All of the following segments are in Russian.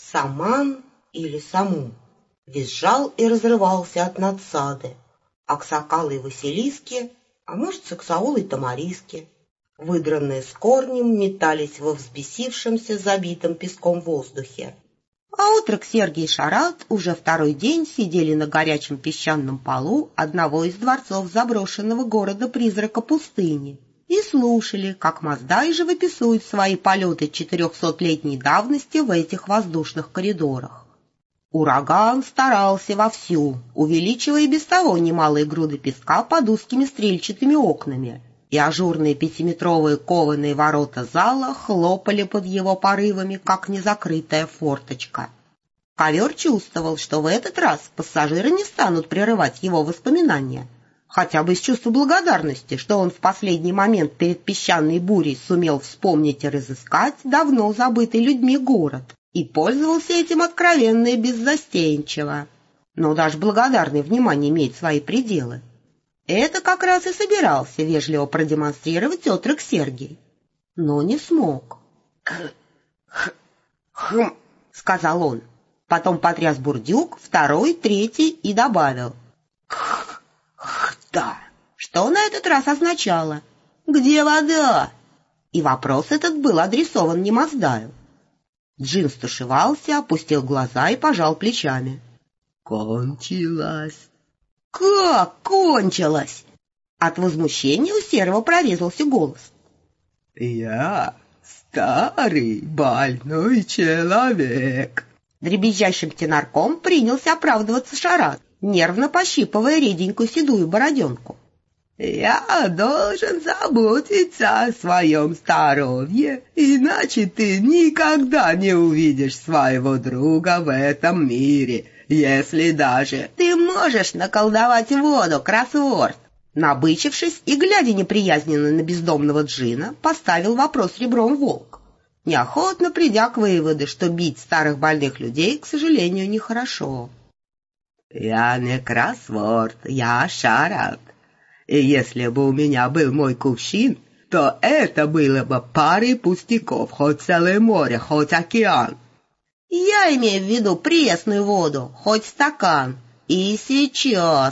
Саман или самум визжал и разрывался от надсады, аксакалы и василиски, а может, саксаулы и тамариски, выдранные с корнем, метались во взбесившемся, забитом песком воздухе. А отрок Сергий и Шарат уже второй день сидели на горячем песчаном полу одного из дворцов заброшенного города-призрака пустыни и слушали, как Маздай живописует свои полеты 400-летней давности в этих воздушных коридорах. Ураган старался вовсю, увеличивая и без того немалые груды песка под узкими стрельчатыми окнами, и ажурные 5-метровые кованые ворота зала хлопали под его порывами, как незакрытая форточка. Ковер чувствовал, что в этот раз пассажиры не станут прерывать его воспоминания, хотя бы из чувства благодарности, что он в последний момент перед песчаной бурей сумел вспомнить и разыскать давно забытый людьми город и пользовался этим откровенно и беззастенчиво. Но даже благодарный внимание имеет свои пределы. Это как раз и собирался вежливо продемонстрировать отрок Сергий, но не смог. «Хм», — сказал он, потом потряс бурдюк, второй, третий и добавил «да», что на этот раз означало «где вода?». И вопрос этот был адресован не Маздаю. Джин стушевался, опустил глаза и пожал плечами. «Кончилась». «Как кончилось?» От возмущения у Серого прорезался голос. «Я старый больной человек». Дребезжащим тенорком принялся оправдываться Шарат, нервно пощипывая реденькую седую бороденку. «Я должен заботиться о своем здоровье, иначе ты никогда не увидишь своего друга в этом мире, если даже ты можешь наколдовать воду, кроссворд». Набычившись и глядя неприязненно на бездомного Джина, поставил вопрос ребром волк, неохотно придя к выводу, что бить старых больных людей, к сожалению, нехорошо. «Я не кроссворд, я Шарат. И если бы у меня был мой кувшин, то это было бы парой пустяков, хоть целое море, хоть океан». «Я имею в виду пресную воду, хоть стакан. И сейчас».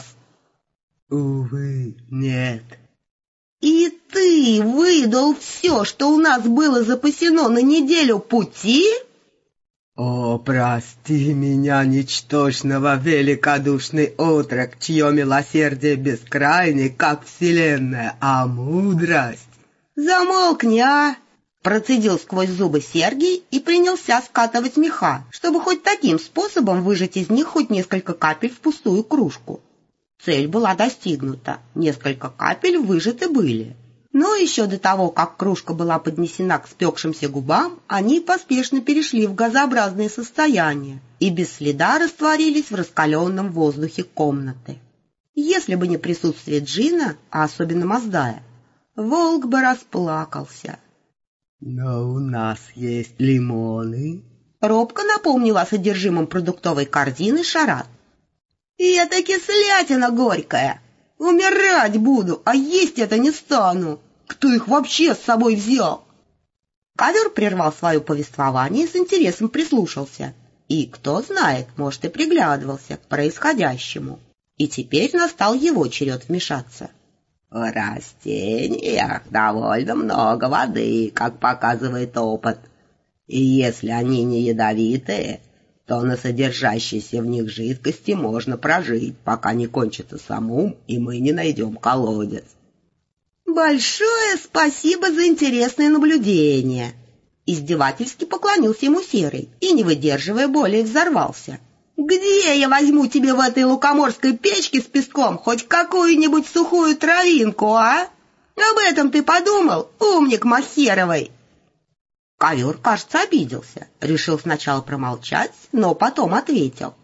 «Увы, нет». «И ты выдал все, что у нас было запасено на неделю пути?» «О, прости меня, ничтожного, великодушный отрок, чье милосердие бескрайне, как вселенная, а мудрость...» «Замолкни, а!» Процедил сквозь зубы Сергий и принялся скатывать меха, чтобы хоть таким способом выжать из них хоть несколько капель в пустую кружку. Цель была достигнута, несколько капель выжаты были. Но еще до того, как кружка была поднесена к спекшимся губам, они поспешно перешли в газообразное состояние и без следа растворились в раскаленном воздухе комнаты. Если бы не присутствие Джина, а особенно Маздая, волк бы расплакался. «Но у нас есть лимоны», — робко напомнил о содержимом продуктовой корзины Шарат. «И это кислятина горькая! Умирать буду, а есть это не стану! Кто их вообще с собой взял?» Ковер прервал свое повествование и с интересом прислушался. И, кто знает, может, и приглядывался к происходящему. И теперь настал его черед вмешаться. «В растениях довольно много воды, как показывает опыт. И если они не ядовитые, то на содержащейся в них жидкости можно прожить, пока не кончится самум, и мы не найдем колодец». «Большое спасибо за интересное наблюдение!» Издевательски поклонился ему Серый и, не выдерживая более, взорвался. «Где я возьму тебе в этой лукоморской печке с песком хоть какую-нибудь сухую травинку, а? Об этом ты подумал, умник Махеровый?» Ковер, кажется, обиделся. Решил сначала промолчать, но потом ответил.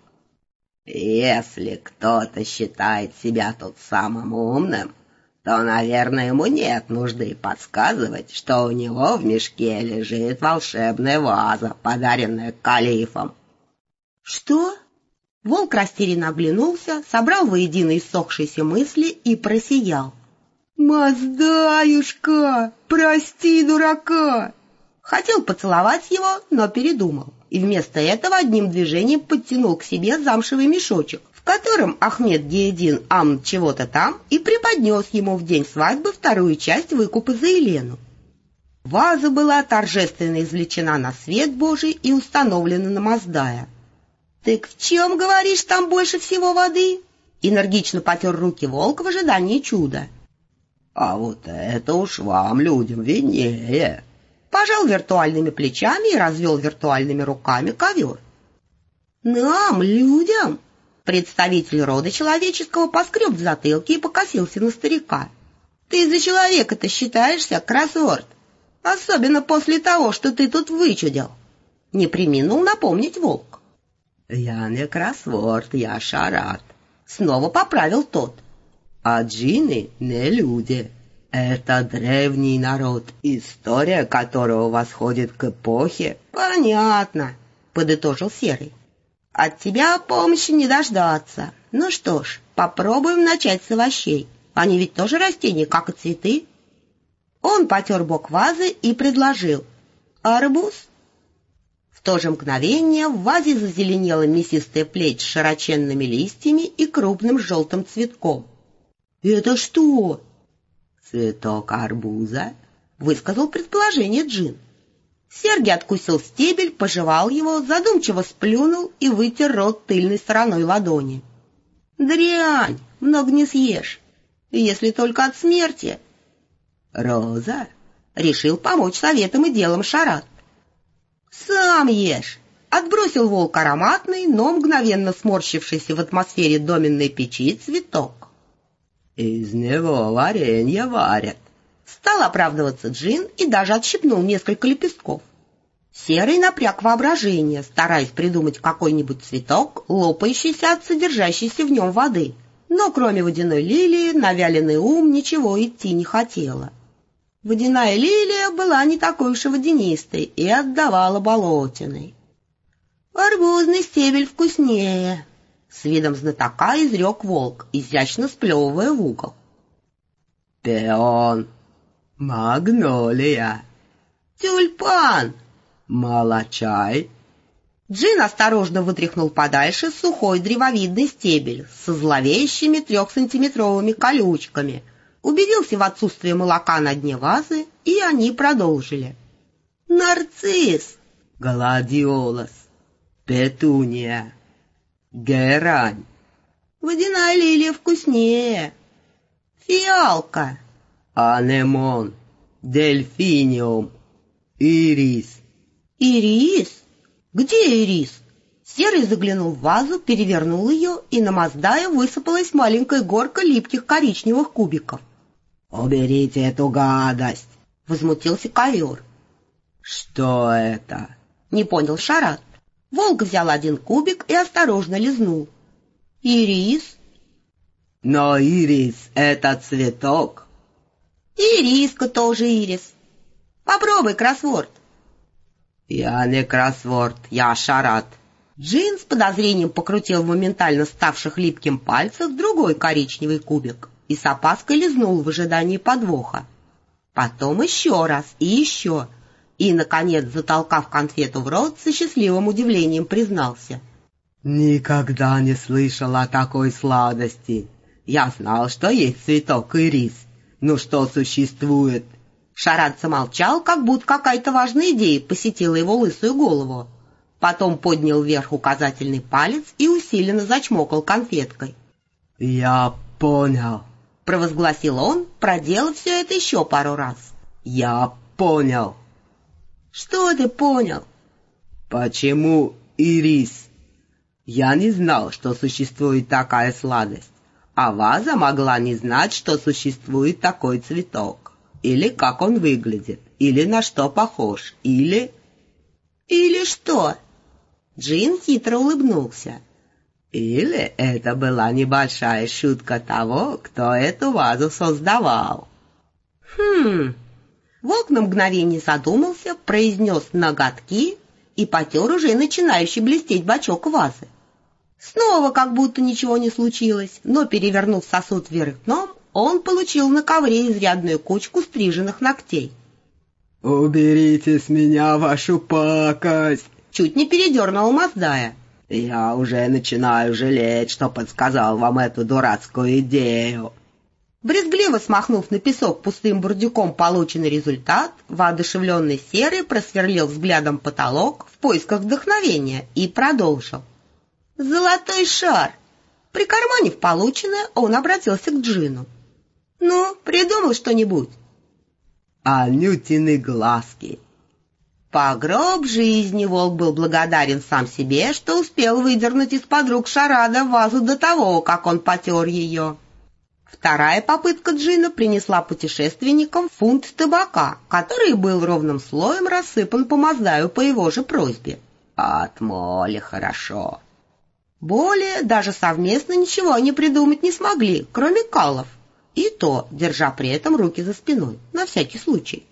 «Если кто-то считает себя тут самым умным, то, наверное, ему нет нужды подсказывать, что у него в мешке лежит волшебная ваза, подаренная калифом». «Что?» Волк растерянно оглянулся, собрал воедино иссохшиеся мысли и просиял. «Маздаюшка, прости дурака!» Хотел поцеловать его, но передумал. и вместо этого одним движением подтянул к себе замшевый мешочек, в котором Ахмед Гиедин Ам чего-то там и преподнес ему в день свадьбы вторую часть выкупа за Елену. Ваза была торжественно извлечена на свет Божий и установлена на Маздая. «Так в чем, говоришь, там больше всего воды?» Энергично потер руки волк в ожидании чуда. «А вот это уж вам, людям, виднее!» Пожал виртуальными плечами и развел виртуальными руками ковер. «Нам, людям!» Представитель рода человеческого поскреб в затылке и покосился на старика. «Ты за человека-то считаешься, кроссворд? Особенно после того, что ты тут вычудил!» Не преминул напомнить волк. «Я не кроссворд, я шарат», — снова поправил тот. «А джинны не люди. Это древний народ, история которого восходит к эпохе». «Понятно», — подытожил Серый. «От тебя помощи не дождаться. Ну что ж, попробуем начать с овощей. Они ведь тоже растения, как и цветы». Он потер бок вазы и предложил: «Арбуз?» В то же мгновение в вазе зазеленела мясистая плеть с широченными листьями и крупным желтым цветком. «Это что?» «Цветок арбуза», — высказал предположение Джин. Сергий откусил стебель, пожевал его, задумчиво сплюнул и вытер рот тыльной стороной ладони. «Дрянь, много не съешь, если только от смерти». «Роза?» — решил помочь советом и делом Шарат. «Сам ешь!» — отбросил волк ароматный, но мгновенно сморщившийся в атмосфере доменной печи цветок. «Из него варенье варят», — стал оправдываться Джин и даже отщипнул несколько лепестков. Серый напряг воображение, стараясь придумать какой-нибудь цветок, лопающийся от содержащейся в нем воды. Но кроме водяной лилии на вяленый ум ничего идти не хотело. Водяная лилия была не такой уж и водянистой и отдавала болотиной. «Арбузный стебель вкуснее», — с видом знатока изрек волк, изящно сплевывая в угол. «Пион», «магнолия», «Тюльпан», «молочай». Джин осторожно вытряхнул подальше сухой древовидный стебель со зловещими 3-сантиметровыми колючками, убедился в отсутствии молока на дне вазы, и они продолжили. «Нарцисс», «гладиолус», «петуния», «герань». «Водяная лилия вкуснее», «фиалка», «анемон», «дельфиниум», «ирис». «Ирис? Где ирис?» Серый заглянул в вазу, перевернул ее, и на Маздая высыпалась маленькая горка липких коричневых кубиков. «Уберите эту гадость!» — возмутился ковер. «Что это?» — не понял Шарат. Волк взял один кубик и осторожно лизнул. «Ирис?» «Но ирис — это цветок». «Ириска тоже ирис. Попробуй, кроссворд». «Я не кроссворд, я шарат». Джин с подозрением покрутил в моментально ставших липким пальцах другой коричневый кубик и с опаской лизнул в ожидании подвоха. Потом еще раз и еще, и, наконец, затолкав конфету в рот, со счастливым удивлением признался: «Никогда не слышал о такой сладости. Я знал, что есть цветок ирис, но что существует». Шарат замолчал, как будто какая-то важная идея посетила его лысую голову. Потом поднял вверх указательный палец и усиленно зачмокал конфеткой. «Я понял», — провозгласил он, проделав все это еще пару раз. «Я понял». «Что ты понял?» «Почему ирис?» Я не знал, что существует такая сладость, а ваза могла не знать, что существует такой цветок, или как он выглядит, или на что похож, или... «Или что?» Джин хитро улыбнулся. «Или это была небольшая шутка того, кто эту вазу создавал». Волк на мгновение задумался, произнес ноготки и потер уже начинающий блестеть бачок вазы. Снова как будто ничего не случилось, но, перевернув сосуд вверх дном, он получил на ковре изрядную кучку стриженных ногтей. «Уберите с меня вашу пакость!» чуть не передернула Маздая. «Я уже начинаю жалеть, что подсказал вам эту дурацкую идею». Брезгливо смахнув на песок пустым бурдюком полученный результат, воодушевленный Серый просверлил взглядом потолок в поисках вдохновения и продолжил. «Золотой шар!» Прикарманив полученное, он обратился к Джину. «Ну, придумал что-нибудь?» «Анютины глазки». По гроб жизни волк был благодарен сам себе, что успел выдернуть из-под рук Шарада вазу до того, как он потер ее. Вторая попытка Джина принесла путешественникам фунт табака, который был ровным слоем рассыпан по Маздаю по его же просьбе. От моли хорошо. Более даже совместно ничего они придумать не смогли, кроме калов. И то, держа при этом руки за спиной, на всякий случай.